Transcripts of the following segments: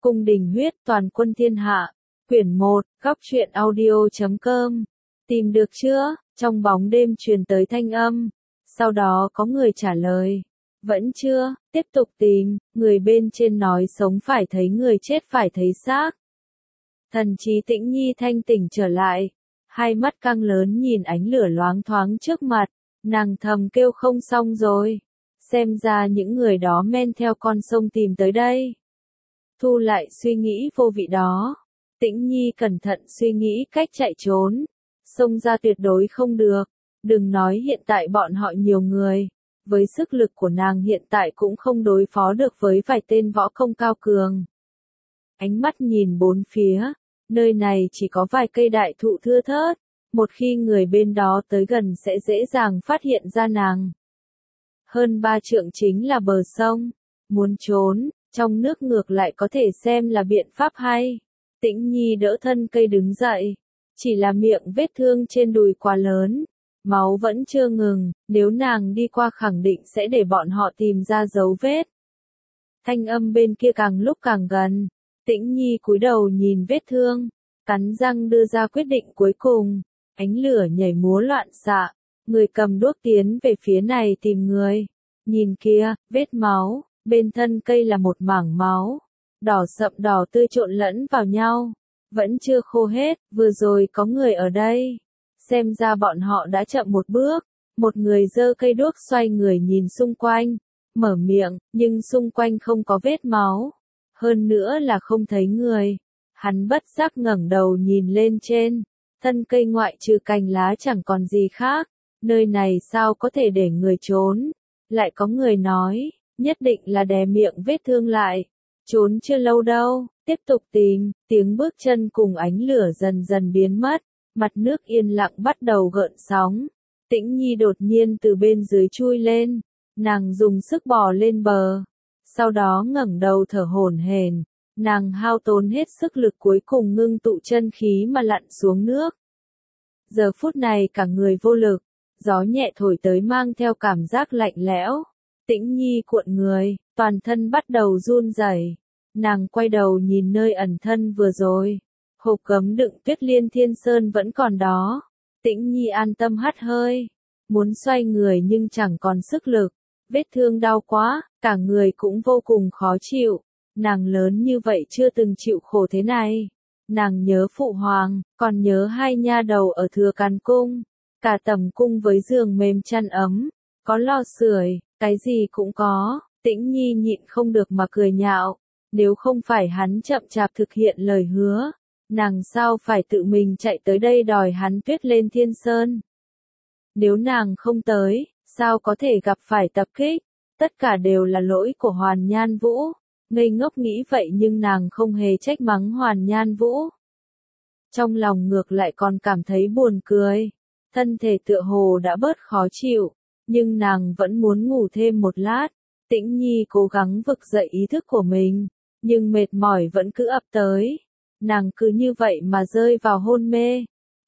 Cung đình huyết toàn quân thiên hạ. Quyển 1, góc truyện audio.com. Tìm được chưa? Trong bóng đêm truyền tới thanh âm. Sau đó có người trả lời. Vẫn chưa, tiếp tục tìm, người bên trên nói sống phải thấy người chết phải thấy xác. Thần trí Tĩnh Nhi thanh tỉnh trở lại. Hai mắt căng lớn nhìn ánh lửa loáng thoáng trước mặt. Nàng thầm kêu không xong rồi. Xem ra những người đó men theo con sông tìm tới đây. Thu lại suy nghĩ vô vị đó. Tĩnh Nhi cẩn thận suy nghĩ cách chạy trốn. Xông ra tuyệt đối không được. Đừng nói hiện tại bọn họ nhiều người. Với sức lực của nàng hiện tại cũng không đối phó được với vài tên võ công cao cường. Ánh mắt nhìn bốn phía. Nơi này chỉ có vài cây đại thụ thưa thớt. Một khi người bên đó tới gần sẽ dễ dàng phát hiện ra nàng. Hơn 3 trượng chính là bờ sông. Muốn trốn, trong nước ngược lại có thể xem là biện pháp hay. Tĩnh Nhi đỡ thân cây đứng dậy. Chỉ là miệng vết thương trên đùi quá lớn. Máu vẫn chưa ngừng, nếu nàng đi qua khẳng định sẽ để bọn họ tìm ra dấu vết. Thanh âm bên kia càng lúc càng gần. Tĩnh Nhi cúi đầu nhìn vết thương. Cắn răng đưa ra quyết định cuối cùng. Ánh lửa nhảy múa loạn xạ. Người cầm đuốc tiến về phía này tìm người. Nhìn kia, vết máu. Bên thân cây là một mảng máu. Đỏ sậm đỏ tươi trộn lẫn vào nhau. Vẫn chưa khô hết, vừa rồi có người ở đây. Xem ra bọn họ đã chậm một bước. Một người giơ cây đuốc xoay người nhìn xung quanh. Mở miệng, nhưng xung quanh không có vết máu. Hơn nữa là không thấy người. Hắn bất giác ngẩng đầu nhìn lên trên. Thân cây ngoại trừ cành lá chẳng còn gì khác. Nơi này sao có thể để người trốn. Lại có người nói, nhất định là đè miệng vết thương lại. Trốn chưa lâu đâu, tiếp tục tìm, tiếng bước chân cùng ánh lửa dần dần biến mất. Mặt nước yên lặng bắt đầu gợn sóng. Tĩnh Nhi đột nhiên từ bên dưới chui lên. Nàng dùng sức bò lên bờ. Sau đó ngẩng đầu thở hổn hển. Nàng hao tốn hết sức lực cuối cùng ngưng tụ chân khí mà lặn xuống nước. Giờ phút này cả người vô lực. Gió nhẹ thổi tới mang theo cảm giác lạnh lẽo. Tĩnh Nhi cuộn người, toàn thân bắt đầu run rẩy. Nàng quay đầu nhìn nơi ẩn thân vừa rồi. Hộp gấm đựng Tuyết Liên Thiên Sơn vẫn còn đó. Tĩnh Nhi an tâm hắt hơi. Muốn xoay người nhưng chẳng còn sức lực. Vết thương đau quá, cả người cũng vô cùng khó chịu. Nàng lớn như vậy chưa từng chịu khổ thế này. Nàng nhớ Phụ Hoàng, còn nhớ hai nha đầu ở Thừa Càn Cung. Cả tầm cung với giường mềm chăn ấm. Có lò sưởi, cái gì cũng có. Tĩnh Nhi nhịn không được mà cười nhạo. Nếu không phải hắn chậm chạp thực hiện lời hứa. Nàng sao phải tự mình chạy tới đây đòi hắn Tuyết lên Thiên Sơn. Nếu nàng không tới, sao có thể gặp phải tập kích. Tất cả đều là lỗi của Hoàn Nhan Vũ. Ngây ngốc nghĩ vậy nhưng nàng không hề trách mắng Hoàn Nhan Vũ. Trong lòng ngược lại còn cảm thấy buồn cười. Thân thể tựa hồ đã bớt khó chịu. Nhưng nàng vẫn muốn ngủ thêm một lát. Tĩnh Nhi cố gắng vực dậy ý thức của mình. Nhưng mệt mỏi vẫn cứ ập tới. Nàng cứ như vậy mà rơi vào hôn mê.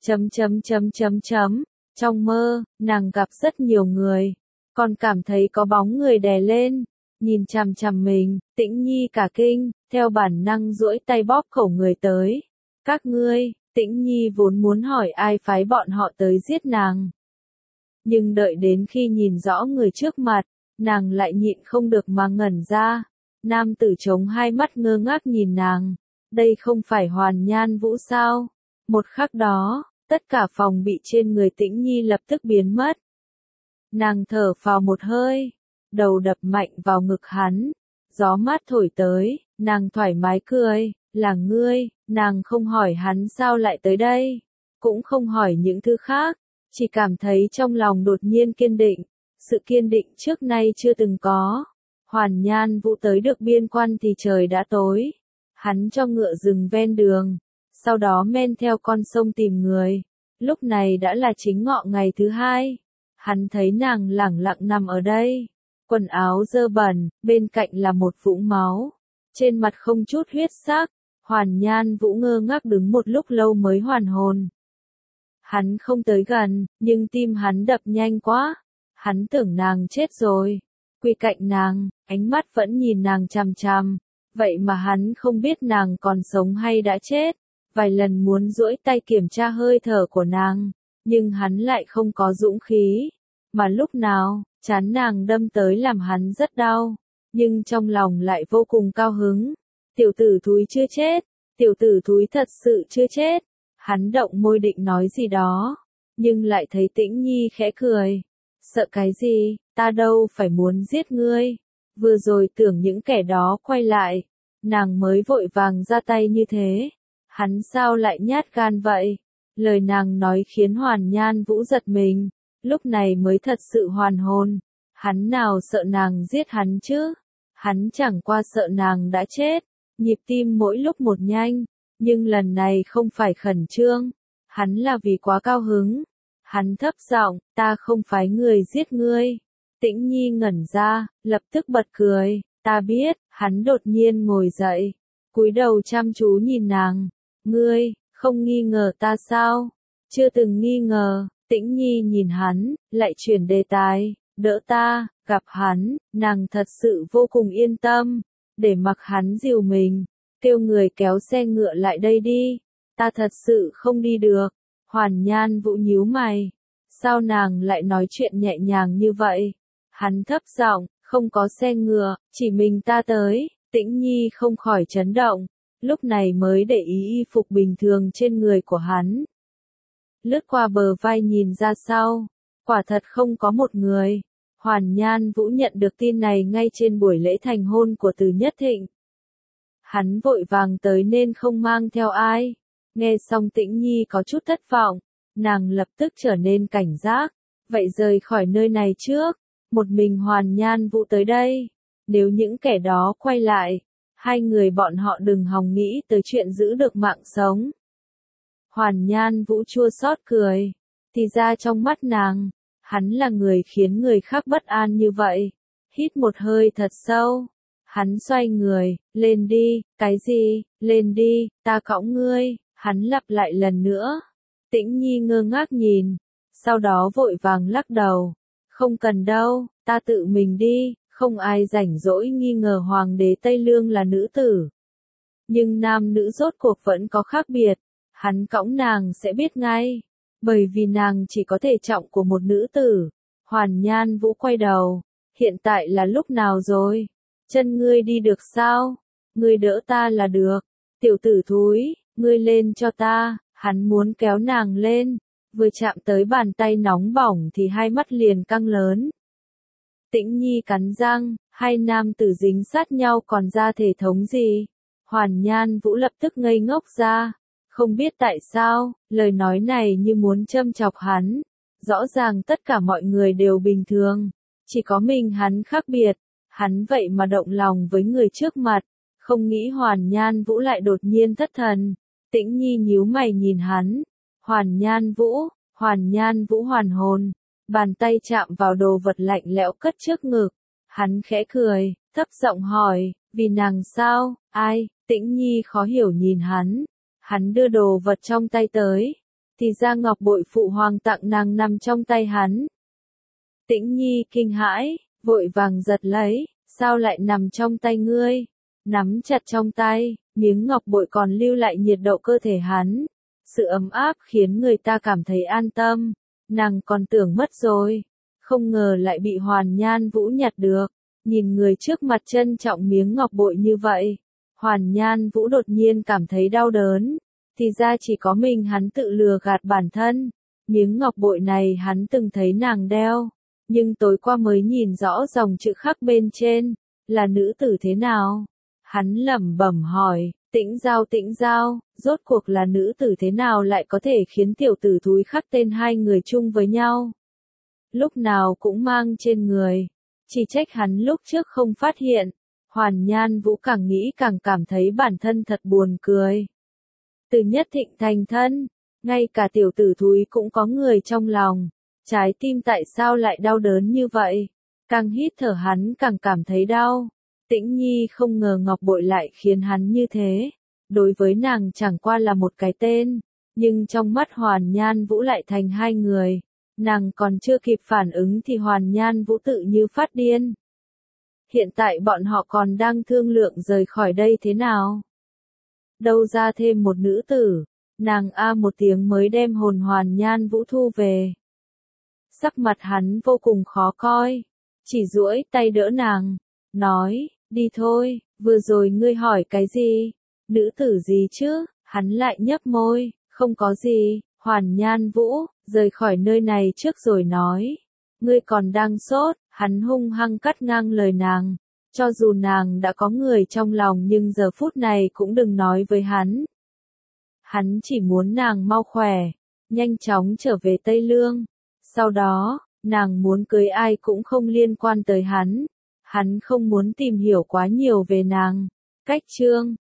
Trong mơ, nàng gặp rất nhiều người. Còn cảm thấy có bóng người đè lên. Nhìn chằm chằm mình, Tĩnh Nhi cả kinh, theo bản năng duỗi tay bóp khẩu người tới. Các ngươi, Tĩnh Nhi vốn muốn hỏi ai phái bọn họ tới giết nàng. Nhưng đợi đến khi nhìn rõ người trước mặt, nàng lại nhịn không được mà ngẩn ra. Nam tử chống hai mắt ngơ ngác nhìn nàng. Đây không phải Hoàn Nhan Vũ sao? Một khắc đó, tất cả phòng bị trên người Tĩnh Nhi lập tức biến mất. Nàng thở phào một hơi, đầu đập mạnh vào ngực hắn. Gió mát thổi tới, nàng thoải mái cười, là ngươi. Nàng không hỏi hắn sao lại tới đây, cũng không hỏi những thứ khác, chỉ cảm thấy trong lòng đột nhiên kiên định, sự kiên định trước nay chưa từng có. Hoàn Nhan Vũ tới được biên quan thì trời đã tối. Hắn cho ngựa dừng ven đường, sau đó men theo con sông tìm người. Lúc này đã là chính ngọ ngày thứ hai. Hắn thấy nàng lẳng lặng nằm ở đây, quần áo dơ bẩn, bên cạnh là một vũng máu, trên mặt không chút huyết sắc. Hoàn Nhan Vũ ngơ ngác đứng một lúc lâu mới hoàn hồn. Hắn không tới gần, nhưng tim hắn đập nhanh quá. Hắn tưởng nàng chết rồi. Quỳ cạnh nàng, ánh mắt vẫn nhìn nàng chằm chằm. vậy mà hắn không biết nàng còn sống hay đã chết. Vài lần muốn duỗi tay kiểm tra hơi thở của nàng, nhưng hắn lại không có dũng khí. Mà lúc nào, trán nàng đâm tới làm hắn rất đau, nhưng trong lòng lại vô cùng cao hứng. Tiểu tử thúi chưa chết, tiểu tử thúi thật sự chưa chết. Hắn động môi định nói gì đó, nhưng lại thấy Tĩnh Nhi khẽ cười. Sợ cái gì, ta đâu phải muốn giết ngươi. Vừa rồi tưởng những kẻ đó quay lại, nàng mới vội vàng ra tay như thế. Hắn sao lại nhát gan vậy? Lời nàng nói khiến Hoàn Nhan Vũ giật mình, lúc này mới thật sự hoàn hồn. Hắn nào sợ nàng giết hắn chứ? Hắn chẳng qua sợ nàng đã chết. Nhịp tim mỗi lúc một nhanh, nhưng lần này không phải khẩn trương, hắn là vì quá cao hứng. Hắn thấp giọng, ta không phái người giết ngươi. Tĩnh Nhi ngẩn ra, lập tức bật cười, ta biết. Hắn đột nhiên ngồi dậy, cúi đầu chăm chú nhìn nàng. Ngươi, không nghi ngờ ta sao? Chưa từng nghi ngờ. Tĩnh Nhi nhìn hắn, lại chuyển đề tài, đỡ ta. Gặp hắn, nàng thật sự vô cùng yên tâm, để mặc hắn dìu mình, kêu người kéo xe ngựa lại đây đi. Ta thật sự không đi được. Hoàn Nhan Vũ nhíu mày, sao nàng lại nói chuyện nhẹ nhàng như vậy? Hắn thấp giọng, không có xe ngựa, chỉ mình ta tới. Tĩnh Nhi không khỏi chấn động, lúc này mới để ý y phục bình thường trên người của hắn. Lướt qua bờ vai nhìn ra sau, quả thật không có một người. Hoàn Nhan Vũ nhận được tin này ngay trên buổi lễ thành hôn của Từ Nhất Thịnh. Hắn vội vàng tới nên không mang theo ai. Nghe xong Tĩnh Nhi có chút thất vọng, nàng lập tức trở nên cảnh giác. Vậy rời khỏi nơi này trước, một mình Hoàn Nhan Vũ tới đây. Nếu những kẻ đó quay lại, hai người bọn họ đừng hòng nghĩ tới chuyện giữ được mạng sống. Hoàn Nhan Vũ chua xót cười, thì ra trong mắt nàng, hắn là người khiến người khác bất an như vậy. Hít một hơi thật sâu, hắn xoay người, lên đi. Cái gì, lên đi, ta cõng ngươi. Hắn lặp lại lần nữa. Tĩnh Nhi ngơ ngác nhìn, sau đó vội vàng lắc đầu. Không cần đâu, ta tự mình đi. Không ai rảnh rỗi nghi ngờ hoàng đế Tây Lương là nữ tử. Nhưng nam nữ rốt cuộc vẫn có khác biệt. Hắn cõng nàng sẽ biết ngay, bởi vì nàng chỉ có thể trọng của một nữ tử. Hoàn Nhan Vũ quay đầu, hiện tại là lúc nào rồi? Chân ngươi đi được sao? Ngươi đỡ ta là được. Tiểu tử thúi, ngươi lên cho ta. Hắn muốn kéo nàng lên, vừa chạm tới bàn tay nóng bỏng thì hai mắt liền căng lớn. Tĩnh Nhi cắn răng, hai nam tử dính sát nhau còn ra thể thống gì? Hoàn Nhan Vũ lập tức ngây ngốc ra. Không biết tại sao, lời nói này như muốn châm chọc hắn. Rõ ràng tất cả mọi người đều bình thường, chỉ có mình hắn khác biệt. Hắn vậy mà động lòng với người trước mặt, không nghĩ Hoàn Nhan Vũ lại đột nhiên thất thần. Tĩnh Nhi nhíu mày nhìn hắn. Hoàn Nhan Vũ hoàn hồn, bàn tay chạm vào đồ vật lạnh lẽo cất trước ngực. Hắn khẽ cười, thấp giọng hỏi, vì nàng sao? Ai? Tĩnh Nhi khó hiểu nhìn hắn. Hắn đưa đồ vật trong tay tới, thì ra ngọc bội phụ hoàng tặng nàng nằm trong tay hắn. Tĩnh Nhi kinh hãi, vội vàng giật lấy, sao lại nằm trong tay ngươi? Nắm chặt trong tay, miếng ngọc bội còn lưu lại nhiệt độ cơ thể hắn. Sự ấm áp khiến người ta cảm thấy an tâm. Nàng còn tưởng mất rồi, không ngờ lại bị Hoàn Nhan Vũ nhặt được. Nhìn người trước mặt trân trọng miếng ngọc bội như vậy, Hoàn Nhan Vũ đột nhiên cảm thấy đau đớn. Thì ra chỉ có mình hắn tự lừa gạt bản thân. Miếng ngọc bội này hắn từng thấy nàng đeo, nhưng tối qua mới nhìn rõ dòng chữ khắc bên trên, là nữ tử thế nào. Hắn lẩm bẩm hỏi, Tĩnh Giao, rốt cuộc là nữ tử thế nào lại có thể khiến tiểu tử thúi khắc tên hai người chung với nhau. Lúc nào cũng mang trên người, chỉ trách hắn lúc trước không phát hiện. Hoàn Nhan Vũ càng nghĩ càng cảm thấy bản thân thật buồn cười. Từ Nhất Thịnh thành thân, ngay cả tiểu tử thúi cũng có người trong lòng. Trái tim tại sao lại đau đớn như vậy? Càng hít thở hắn càng cảm thấy đau. Tĩnh Nhi không ngờ ngọc bội lại khiến hắn như thế. Đối với nàng chẳng qua là một cái tên, nhưng trong mắt Hoàn Nhan Vũ lại thành hai người. Nàng còn chưa kịp phản ứng thì Hoàn Nhan Vũ tự như phát điên. Hiện tại bọn họ còn đang thương lượng rời khỏi đây thế nào. Đâu ra thêm một nữ tử, nàng a một tiếng mới đem hồn Hoàn Nhan Vũ thu về. Sắc mặt hắn vô cùng khó coi, chỉ duỗi tay đỡ nàng, nói, đi thôi, vừa rồi ngươi hỏi cái gì? Nữ tử gì chứ? Hắn lại nhấp môi, không có gì, Hoàn Nhan Vũ, rời khỏi nơi này trước rồi nói. Ngươi còn đang sốt, hắn hung hăng cắt ngang lời nàng. Cho dù nàng đã có người trong lòng nhưng giờ phút này cũng đừng nói với hắn. Hắn chỉ muốn nàng mau khỏe, nhanh chóng trở về Tây Lương. Sau đó, nàng muốn cưới ai cũng không liên quan tới hắn. Hắn không muốn tìm hiểu quá nhiều về nàng. Cách chương